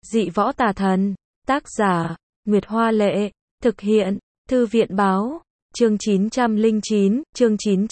Dị võ tà thần. Tác giả, Nguyệt Hoa Lệ. Thực hiện, Thư viện Báo. Chương 909, chương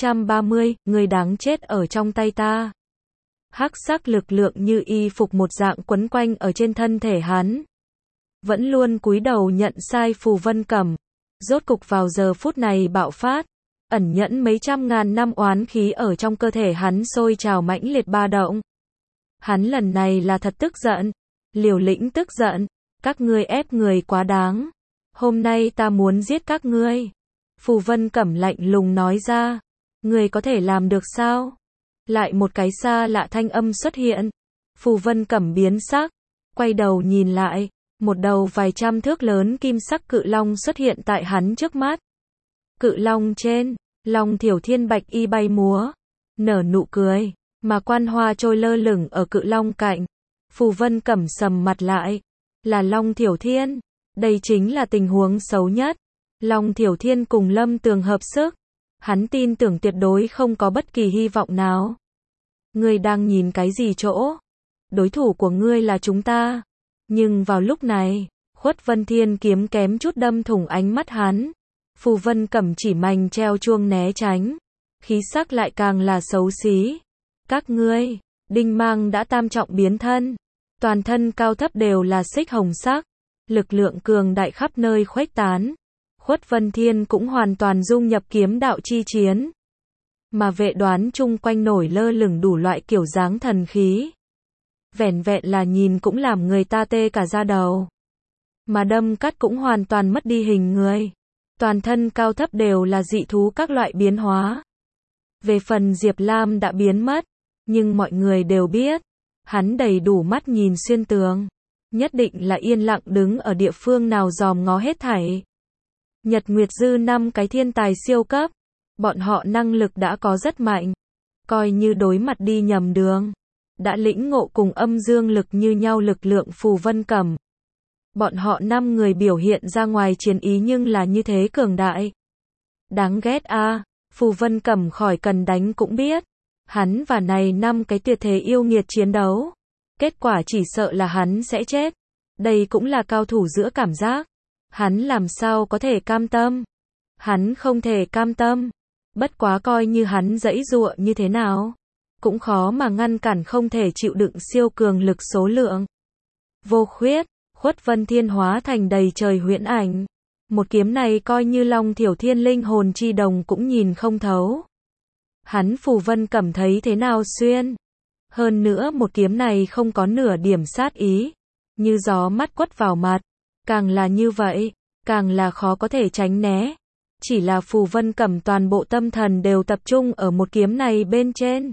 930, người đáng chết ở trong tay ta. Hắc sắc lực lượng như y phục một dạng quấn quanh ở trên thân thể hắn. Vẫn luôn cúi đầu nhận sai Phù Vân Cẩm. Rốt cục vào giờ phút này bạo phát. Ẩn nhẫn mấy trăm ngàn năm oán khí ở trong cơ thể hắn sôi trào mãnh liệt ba động. Hắn lần này là thật tức giận. Liều lĩnh tức giận. Các ngươi ép người quá đáng. Hôm nay ta muốn giết các ngươi. Phù Vân Cẩm lạnh lùng nói ra. Ngươi có thể làm được sao? Lại một cái xa lạ thanh âm xuất hiện. Phù Vân Cẩm biến sắc. Quay đầu nhìn lại. Một đầu vài trăm thước lớn kim sắc cự long xuất hiện tại hắn trước mắt. Cự long trên, Long Thiểu Thiên bạch y bay múa. Nở nụ cười. Mà quan hoa trôi lơ lửng ở cự long cạnh. Phù Vân Cẩm sầm mặt lại. Là Long Thiểu Thiên. Đây chính là tình huống xấu nhất. Long Thiểu Thiên cùng Lâm Tường hợp sức. Hắn tin tưởng tuyệt đối không có bất kỳ hy vọng nào. Ngươi đang nhìn cái gì chỗ? Đối thủ của ngươi là chúng ta. Nhưng vào lúc này, Khuất Vân Thiên kiếm kém chút đâm thủng ánh mắt hắn. Phù Vân Cẩm chỉ mành treo chuông né tránh. Khí sắc lại càng là xấu xí. Các ngươi, Đinh Mang đã tam trọng biến thân. Toàn thân cao thấp đều là xích hồng sắc. Lực lượng cường đại khắp nơi khuếch tán. Khuất Vân Thiên cũng hoàn toàn dung nhập kiếm đạo chi chiến. Mà vệ đoán chung quanh nổi lơ lửng đủ loại kiểu dáng thần khí. Vẻn vẹn là nhìn cũng làm người ta tê cả da đầu. Mà đâm cắt cũng hoàn toàn mất đi hình người. Toàn thân cao thấp đều là dị thú các loại biến hóa. Về phần Diệp Lam đã biến mất. Nhưng mọi người đều biết. Hắn đầy đủ mắt nhìn xuyên tường. Nhất định là yên lặng đứng ở địa phương nào dòm ngó hết thảy. Nhật Nguyệt Dư 5 cái thiên tài siêu cấp. Bọn họ năng lực đã có rất mạnh. Coi như đối mặt đi nhầm đường. Đã lĩnh ngộ cùng âm dương lực như nhau lực lượng Phù Vân Cẩm. Bọn họ 5 người biểu hiện ra ngoài chiến ý nhưng là như thế cường đại. Đáng ghét a. Phù Vân Cẩm khỏi cần đánh cũng biết. Hắn và này 5 cái tuyệt thế yêu nghiệt chiến đấu. Kết quả chỉ sợ là hắn sẽ chết. Đây cũng là cao thủ giữa cảm giác. Hắn làm sao có thể cam tâm? Hắn không thể cam tâm. Bất quá coi như hắn giãy giụa như thế nào. Cũng khó mà ngăn cản không thể chịu đựng siêu cường lực số lượng. Vô khuyết, Khuất Vân Thiên hóa thành đầy trời huyễn ảnh. Một kiếm này coi như Long Thiểu Thiên linh hồn chi đồng cũng nhìn không thấu. Hắn Phù Vân Cẩm thấy thế nào xuyên. Hơn nữa một kiếm này không có nửa điểm sát ý. Như gió mắt quất vào mặt. Càng là như vậy, càng là khó có thể tránh né. Chỉ là Phù Vân Cẩm toàn bộ tâm thần đều tập trung ở một kiếm này bên trên.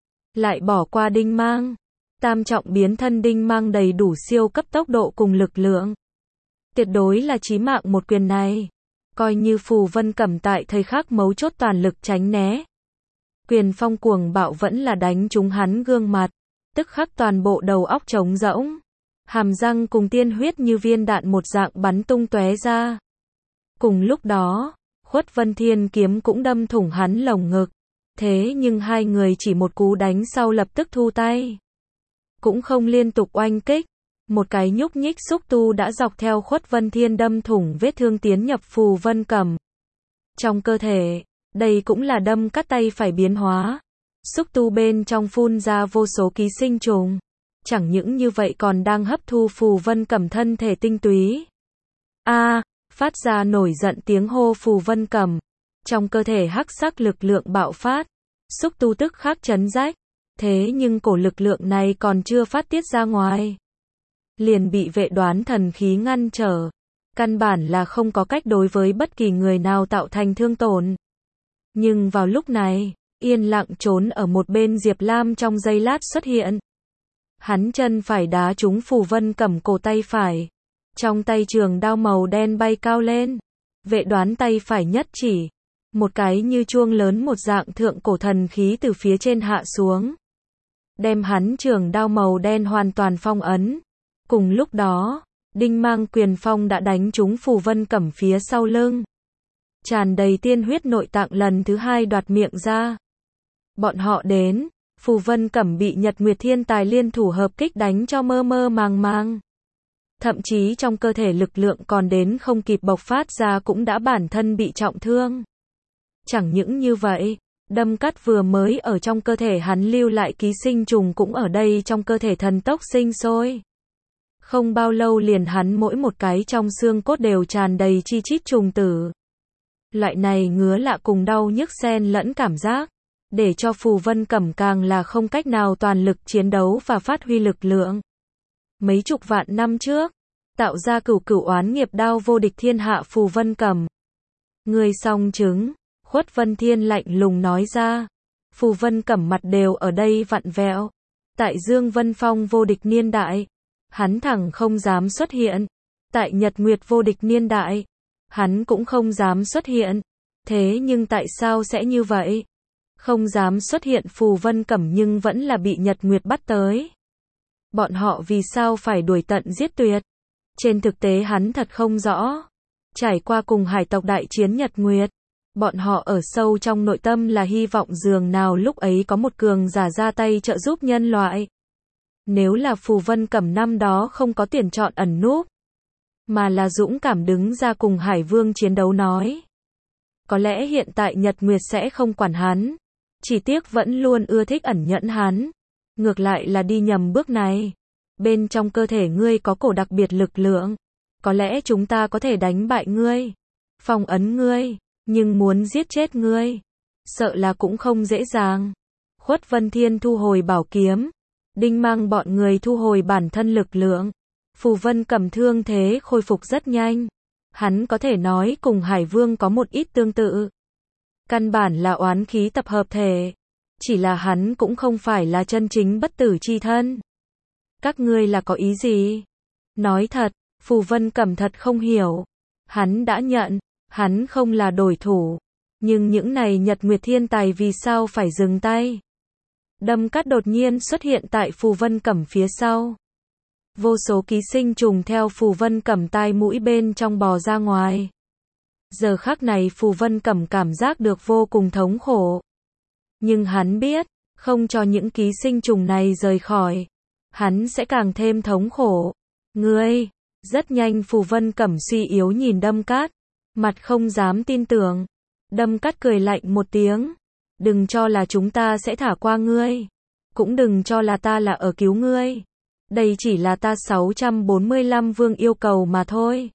Lại bỏ qua Đinh Mang. Tam trọng biến thân Đinh Mang đầy đủ siêu cấp tốc độ cùng lực lượng. Tuyệt đối là chí mạng một quyền này. Coi như Phù Vân Cẩm tại thời khắc mấu chốt toàn lực tránh né. Quyền phong cuồng bạo vẫn là đánh trúng hắn gương mặt. Tức khắc toàn bộ đầu óc trống rỗng. Hàm răng cùng tiên huyết như viên đạn một dạng bắn tung tóe ra. Cùng lúc đó, Khuất Vân Thiên kiếm cũng đâm thủng hắn lồng ngực. Thế nhưng hai người chỉ một cú đánh sau lập tức thu tay. Cũng không liên tục oanh kích. Một cái nhúc nhích xúc tu đã dọc theo Khuất Vân Thiên đâm thủng vết thương tiến nhập Phù Vân Cẩm. Trong cơ thể, đây cũng là đâm cắt tay phải biến hóa. Xúc tu bên trong phun ra vô số ký sinh trùng. Chẳng những như vậy còn đang hấp thu Phù Vân Cẩm thân thể tinh túy. Phát ra nổi giận tiếng hô Phù Vân Cẩm. Trong cơ thể hắc sắc lực lượng bạo phát. Xúc tu tức khắc chấn rách. Thế nhưng cổ lực lượng này còn chưa phát tiết ra ngoài. Liền bị vệ đoán thần khí ngăn trở. Căn bản là không có cách đối với bất kỳ người nào tạo thành thương tổn. Nhưng vào lúc này, yên lặng trốn ở một bên Diệp Lam trong giây lát xuất hiện. Hắn chân phải đá trúng Phù Vân Cẩm cổ tay phải. Trong tay trường đao màu đen bay cao lên. Vệ đoán tay phải nhất chỉ. Một cái như chuông lớn một dạng thượng cổ thần khí từ phía trên hạ xuống. Đem hắn trường đao màu đen hoàn toàn phong ấn. Cùng lúc đó, Đinh Mang quyền phong đã đánh trúng Phù Vân Cẩm phía sau lưng. Tràn đầy tiên huyết nội tạng lần thứ hai đoạt miệng ra. Bọn họ đến. Phù Vân Cẩm bị Nhật Nguyệt Thiên Tài liên thủ hợp kích đánh cho mơ mơ màng màng. thậm chí trong cơ thể lực lượng còn đến không kịp bộc phát ra cũng đã bản thân bị trọng thương. Chẳng những như vậy, đâm cắt vừa mới ở trong cơ thể hắn lưu lại ký sinh trùng cũng ở đây trong cơ thể thần tốc sinh sôi. Không bao lâu liền hắn mỗi một cái trong xương cốt đều tràn đầy chi chít trùng tử. Loại này ngứa lạ cùng đau nhức xen lẫn cảm giác, để cho Phù Vân Cẩm càng là không cách nào toàn lực chiến đấu và phát huy lực lượng. Mấy chục vạn năm trước, tạo ra cửu cửu oán nghiệp đao vô địch thiên hạ Phù Vân Cẩm. Ngươi song chứng, Khuất Vân Thiên lạnh lùng nói ra. Phù Vân Cẩm mặt đều ở đây vặn vẹo. Tại Dương Vân Phong vô địch niên đại, hắn thẳng không dám xuất hiện. Tại Nhật Nguyệt vô địch niên đại, hắn cũng không dám xuất hiện. Thế nhưng tại sao sẽ như vậy? Không dám xuất hiện Phù Vân Cẩm nhưng vẫn là bị Nhật Nguyệt bắt tới. Bọn họ vì sao phải đuổi tận giết tuyệt? Trên thực tế hắn thật không rõ. Trải qua cùng hải tộc đại chiến Nhật Nguyệt, bọn họ ở sâu trong nội tâm là hy vọng dường nào lúc ấy có một cường giả ra tay trợ giúp nhân loại. Nếu là Phù Vân Cẩm năm đó không có tiền chọn ẩn núp, mà là dũng cảm đứng ra cùng Hải Vương chiến đấu nói, có lẽ hiện tại Nhật Nguyệt sẽ không quản hắn. Chỉ tiếc vẫn luôn ưa thích ẩn nhẫn hắn. Ngược lại là đi nhầm bước này. Bên trong cơ thể ngươi có cổ đặc biệt lực lượng. Có lẽ chúng ta có thể đánh bại ngươi, phong ấn ngươi, nhưng muốn giết chết ngươi, sợ là cũng không dễ dàng. Khuất Vân Thiên thu hồi bảo kiếm. Đinh Mang bọn người thu hồi bản thân lực lượng. Phù Vân Cẩm thương thế khôi phục rất nhanh. Hắn có thể nói cùng Hải Vương có một ít tương tự. Căn bản là oán khí tập hợp thể. Chỉ là hắn cũng không phải là chân chính bất tử chi thân. Các ngươi là có ý gì? Nói thật, Phù Vân Cẩm thật không hiểu. Hắn đã nhận, hắn không là đối thủ. Nhưng những này Nhật Nguyệt thiên tài vì sao phải dừng tay? Đâm cắt đột nhiên xuất hiện tại Phù Vân Cẩm phía sau. Vô số ký sinh trùng theo Phù Vân Cẩm tai mũi bên trong bò ra ngoài. Giờ khắc này Phù Vân Cẩm cảm giác được vô cùng thống khổ. Nhưng hắn biết, không cho những ký sinh trùng này rời khỏi, hắn sẽ càng thêm thống khổ. Ngươi, rất nhanh Phù Vân Cẩm suy yếu nhìn Đâm Cát, mặt không dám tin tưởng. Đâm Cát cười lạnh một tiếng. Đừng cho là chúng ta sẽ thả qua ngươi. Cũng đừng cho là ta là ở cứu ngươi. Đây chỉ là ta 645 vương yêu cầu mà thôi.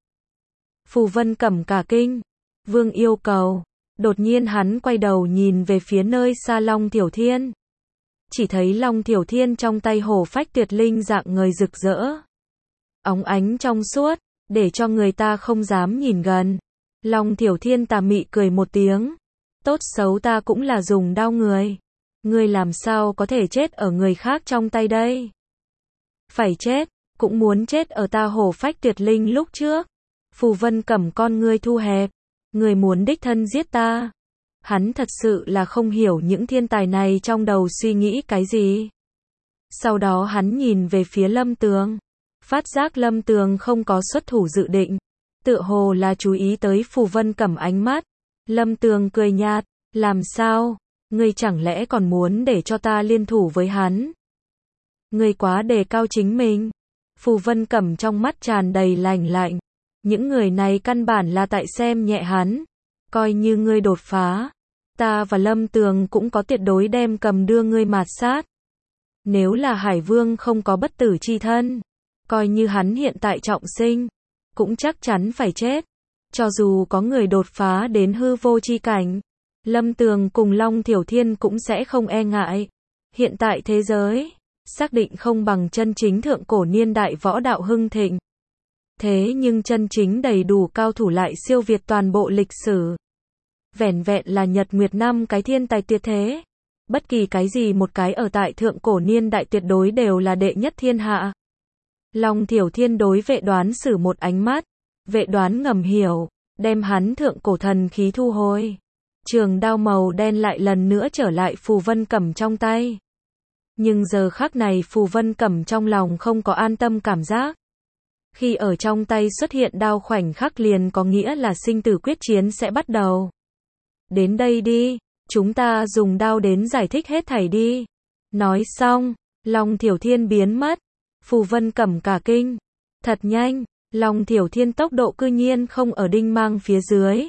Phù Vân Cẩm cả kinh. Vương yêu cầu. Đột nhiên hắn quay đầu nhìn về phía nơi xa Long Thiểu Thiên. Chỉ thấy Long Thiểu Thiên trong tay hổ phách tuyệt linh dạng người rực rỡ. Óng ánh trong suốt, để cho người ta không dám nhìn gần. Long Thiểu Thiên tà mị cười một tiếng. Tốt xấu ta cũng là dùng đao người. Ngươi làm sao có thể chết ở người khác trong tay đây? Phải chết, cũng muốn chết ở ta hổ phách tuyệt linh lúc trước. Phù Vân Cẩm con ngươi thu hẹp. Người muốn đích thân giết ta. Hắn thật sự là không hiểu những thiên tài này trong đầu suy nghĩ cái gì. Sau đó hắn nhìn về phía Lâm Tường. Phát giác Lâm Tường không có xuất thủ dự định. Tựa hồ là chú ý tới Phù Vân Cẩm ánh mắt. Lâm Tường cười nhạt. Làm sao? Ngươi chẳng lẽ còn muốn để cho ta liên thủ với hắn? Ngươi quá đề cao chính mình. Phù Vân Cẩm trong mắt tràn đầy lạnh lạnh. Những người này căn bản là tại xem nhẹ hắn. Coi như ngươi đột phá, ta và Lâm Tường cũng có tuyệt đối đem cầm đưa ngươi mạt sát. Nếu là Hải Vương không có bất tử chi thân, coi như hắn hiện tại trọng sinh, cũng chắc chắn phải chết. Cho dù có người đột phá đến hư vô chi cảnh, Lâm Tường cùng Long Thiểu Thiên cũng sẽ không e ngại. Hiện tại thế giới, xác định không bằng chân chính thượng cổ niên đại võ đạo hưng thịnh. Thế nhưng chân chính đầy đủ cao thủ lại siêu việt toàn bộ lịch sử. Vẻn vẹn là Nhật Nguyệt năm cái thiên tài tuyệt thế. Bất kỳ cái gì một cái ở tại thượng cổ niên đại tuyệt đối đều là đệ nhất thiên hạ. Long Thiểu Thiên đối Vệ Đoán sử một ánh mắt. Vệ Đoán ngầm hiểu, đem hắn thượng cổ thần khí thu hồi. Trường đao màu đen lại lần nữa trở lại Phù Vân Cẩm trong tay. Nhưng giờ khắc này Phù Vân Cẩm trong lòng không có an tâm cảm giác. Khi ở trong tay xuất hiện đao khoảnh khắc liền có nghĩa là sinh tử quyết chiến sẽ bắt đầu. Đến đây đi, chúng ta dùng đao đến giải thích hết thảy đi. Nói xong, Long Thiểu Thiên biến mất. Phù Vân Cẩm cả kinh. Thật nhanh, Long Thiểu Thiên tốc độ cư nhiên không ở đinh mang phía dưới.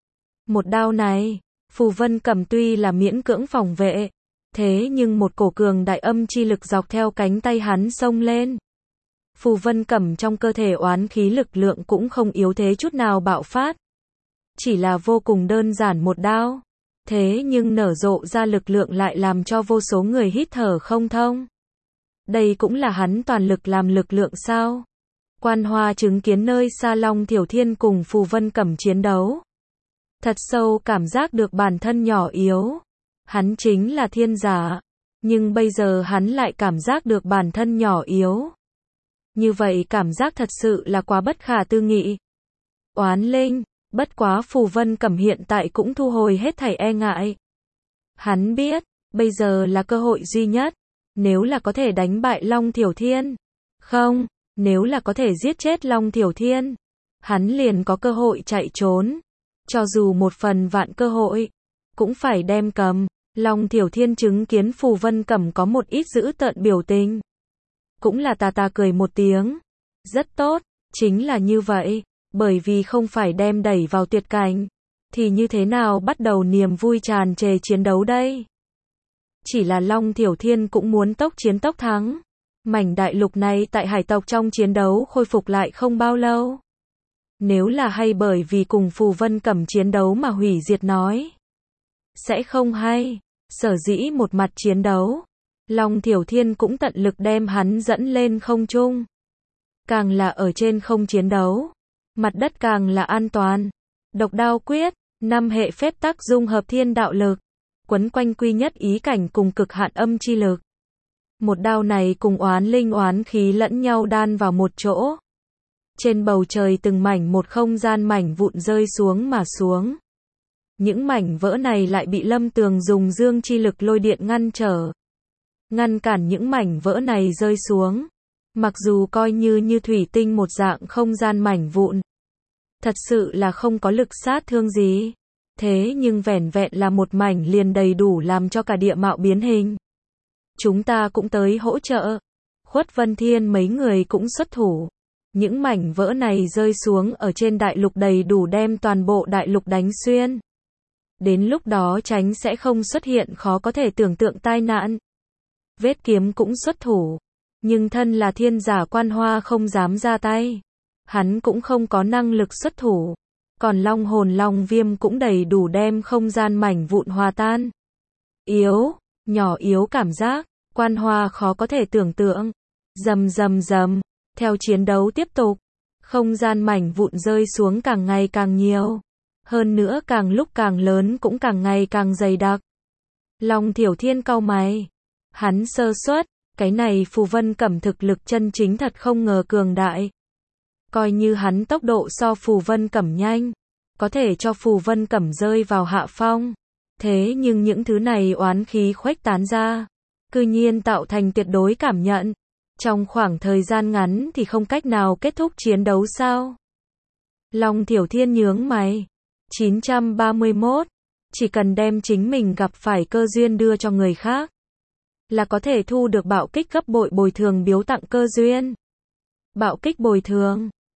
Một đao này, Phù Vân Cẩm tuy là miễn cưỡng phòng vệ, thế nhưng một cổ cường đại âm chi lực dọc theo cánh tay hắn xông lên. Phù Vân Cẩm trong cơ thể oán khí lực lượng cũng không yếu thế chút nào bạo phát. Chỉ là vô cùng đơn giản một đao. Thế nhưng nở rộ ra lực lượng lại làm cho vô số người hít thở không thông. Đây cũng là hắn toàn lực làm lực lượng sao? Quan Hoa chứng kiến nơi xa Long Thiểu Thiên cùng Phù Vân Cẩm chiến đấu. Thật sâu cảm giác được bản thân nhỏ yếu. Hắn chính là thiên giả. Nhưng bây giờ hắn lại cảm giác được bản thân nhỏ yếu. Như vậy cảm giác thật sự là quá bất khả tư nghị. Oán linh, bất quá Phù Vân Cẩm hiện tại cũng thu hồi hết thảy e ngại. Hắn biết, bây giờ là cơ hội duy nhất. Nếu là có thể đánh bại Long Thiểu Thiên. Không, nếu là có thể giết chết Long Thiểu Thiên. Hắn liền có cơ hội chạy trốn. Cho dù một phần vạn cơ hội, cũng phải đem cầm. Long Thiểu Thiên chứng kiến Phù Vân Cẩm có một ít dữ tợn biểu tình. Cũng là tà tà cười một tiếng. Rất tốt, chính là như vậy. Bởi vì không phải đem đẩy vào tuyệt cảnh. Thì như thế nào bắt đầu niềm vui tràn trề chiến đấu đây? Chỉ là Long Thiểu Thiên cũng muốn tốc chiến tốc thắng. Mảnh đại lục này tại hải tộc trong chiến đấu khôi phục lại không bao lâu. Nếu là hay bởi vì cùng Phù Vân Cẩm chiến đấu mà hủy diệt nói. Sẽ không hay. Sở dĩ một mặt chiến đấu. Long Thiểu Thiên cũng tận lực đem hắn dẫn lên không trung. Càng là ở trên không chiến đấu. Mặt đất càng là an toàn. Độc đao quyết, 5 hệ phép tắc dung hợp thiên đạo lực. Quấn quanh quy nhất ý cảnh cùng cực hạn âm chi lực. Một đao này cùng oán linh oán khí lẫn nhau đan vào một chỗ. Trên bầu trời từng mảnh một không gian mảnh vụn rơi xuống mà xuống. Những mảnh vỡ này lại bị Lâm Tường dùng dương chi lực lôi điện ngăn trở. Ngăn cản những mảnh vỡ này rơi xuống. Mặc dù coi như thủy tinh một dạng không gian mảnh vụn. Thật sự là không có lực sát thương gì. Thế nhưng vẻn vẹn là một mảnh liền đầy đủ làm cho cả địa mạo biến hình. Chúng ta cũng tới hỗ trợ. Khuất Vân Thiên mấy người cũng xuất thủ. Những mảnh vỡ này rơi xuống ở trên đại lục đầy đủ đem toàn bộ đại lục đánh xuyên. Đến lúc đó tránh sẽ không xuất hiện khó có thể tưởng tượng tai nạn. Vết kiếm cũng xuất thủ. Nhưng thân là thiên giả Quan Hoa không dám ra tay. Hắn cũng không có năng lực xuất thủ. Còn long hồn long viêm cũng đầy đủ đem không gian mảnh vụn hòa tan. Yếu, nhỏ yếu cảm giác, Quan Hoa khó có thể tưởng tượng. Rầm rầm rầm, theo chiến đấu tiếp tục. Không gian mảnh vụn rơi xuống càng ngày càng nhiều. Hơn nữa càng lúc càng lớn cũng càng ngày càng dày đặc. Long Thiểu Thiên cau mày. Hắn sơ suất, cái này Phù Vân Cẩm thực lực chân chính thật không ngờ cường đại. Coi như hắn tốc độ so Phù Vân Cẩm nhanh, có thể cho Phù Vân Cẩm rơi vào hạ phong. Thế nhưng những thứ này oán khí khuếch tán ra, cư nhiên tạo thành tuyệt đối cảm nhận. Trong khoảng thời gian ngắn thì không cách nào kết thúc chiến đấu sao? Long Thiểu Thiên nhướng mày. 931. Chỉ cần đem chính mình gặp phải cơ duyên đưa cho người khác, là có thể thu được bạo kích gấp bội bồi thường biếu tặng cơ duyên. Bạo kích bồi thường.